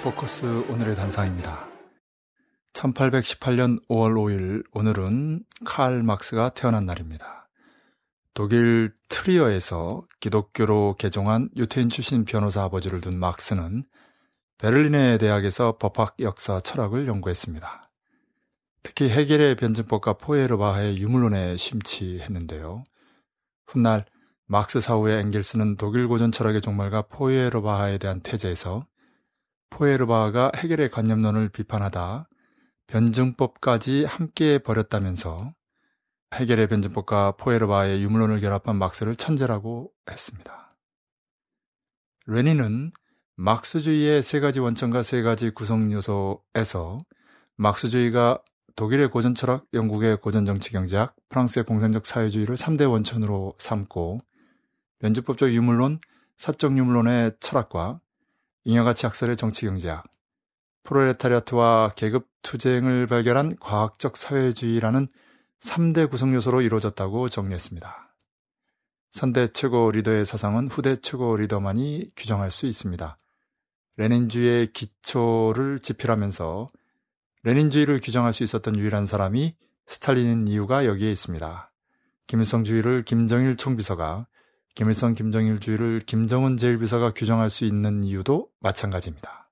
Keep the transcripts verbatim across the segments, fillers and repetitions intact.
포커스 오늘의 단상입니다. 천팔백십팔 년 오월 오일, 오늘은 칼 막스가 태어난 날입니다. 독일 트리어에서 기독교로 개종한 유태인 출신 변호사 아버지를 둔 막스는 베를린의 대학에서 법학, 역사, 철학을 연구했습니다. 특히 헤겔의 변증법과 포에르바하의 유물론에 심취했는데요. 훗날 막스 사후의 엥겔스는 독일 고전 철학의 종말과 포에르바하에 대한 태제에서 포에르바하가 헤겔의 관념론을 비판하다 변증법까지 함께 버렸다면서 헤겔의 변증법과 포에르바하의 유물론을 결합한 막스를 천재라고 했습니다. 레닌은 막스주의의 세 가지 원천과 세 가지 구성 요소에서 막스주의가 독일의 고전 철학, 영국의 고전 정치 경제학, 프랑스의 공산적 사회주의를 삼 대 원천으로 삼고 변증법적 유물론, 사적 유물론의 철학과 잉여가치 학설의 정치 경제학, 프롤레타리아트와 계급 투쟁을 발견한 과학적 사회주의라는 삼 대 구성 요소로 이루어졌다고 정리했습니다. 선대 최고 리더의 사상은 후대 최고 리더만이 규정할 수 있습니다. 레닌주의의 기초를 지필하면서 레닌주의를 규정할 수 있었던 유일한 사람이 스탈린인 이유가 여기에 있습니다. 김일성주의를 김정일 총비서가, 김일성 김정일주의를 김정은 제일비서가 규정할 수 있는 이유도 마찬가지입니다.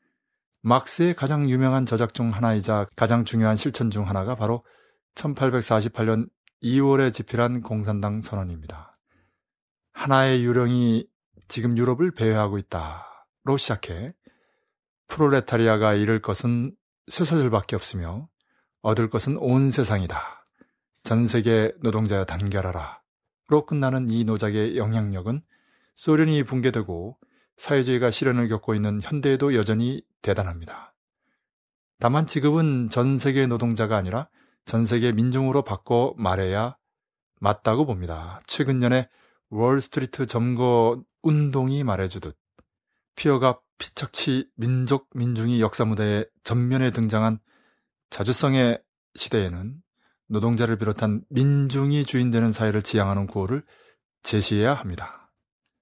막스의 가장 유명한 저작 중 하나이자 가장 중요한 실천 중 하나가 바로 천팔백사십팔 년 이월에 집필한 공산당 선언입니다. 하나의 유령이 지금 유럽을 배회하고 있다로 시작해 프롤레타리아가 잃을 것은 쇠사슬밖에 없으며 얻을 것은 온 세상이다. 전 세계 노동자여 단결하라. 로 끝나는 이 노작의 영향력은 소련이 붕괴되고 사회주의가 시련을 겪고 있는 현대에도 여전히 대단합니다. 다만 지금은 전 세계 노동자가 아니라 전 세계 민중으로 바꿔 말해야 맞다고 봅니다. 최근 년에 월스트리트 점거 운동이 말해주듯 피어가 피척치 민족 민중이 역사 무대에 전면에 등장한 자주성의 시대에는 노동자를 비롯한 민중이 주인되는 사회를 지향하는 구호를 제시해야 합니다.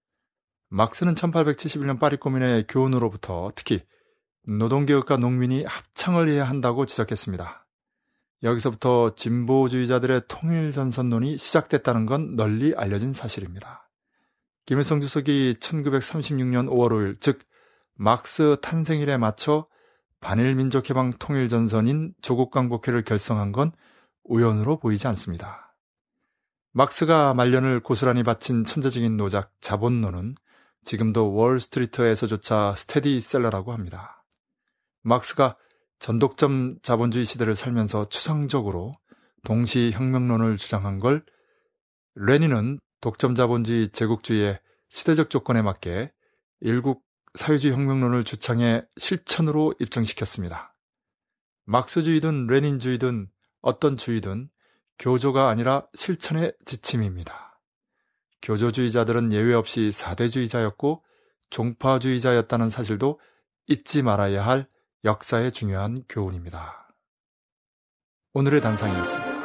막스는 천팔백칠십일 년 파리 코뮌의 교훈으로부터 특히 노동개혁과 농민이 합창을 해야 한다고 지적했습니다. 여기서부터 진보주의자들의 통일전선론이 시작됐다는 건 널리 알려진 사실입니다. 김일성 주석이 천구백삼십육 년 오월 오일, 즉 막스 탄생일에 맞춰 반일민족해방 통일전선인 조국광복회를 결성한 건 우연으로 보이지 않습니다. 막스가 말년을 고스란히 바친 천재적인 노작 자본론은 지금도 월스트리트에서조차 스테디셀러라고 합니다. 막스가 전독점 자본주의 시대를 살면서 추상적으로 동시혁명론을 주장한 걸 레닌은 독점 자본주의 제국주의의 시대적 조건에 맞게 일국 사회주의 혁명론을 주창해 실천으로 입증시켰습니다. 막스주의든 레닌주의든 어떤 주의든 교조가 아니라 실천의 지침입니다. 교조주의자들은 예외 없이 사대주의자였고 종파주의자였다는 사실도 잊지 말아야 할 역사의 중요한 교훈입니다. 오늘의 단상이었습니다.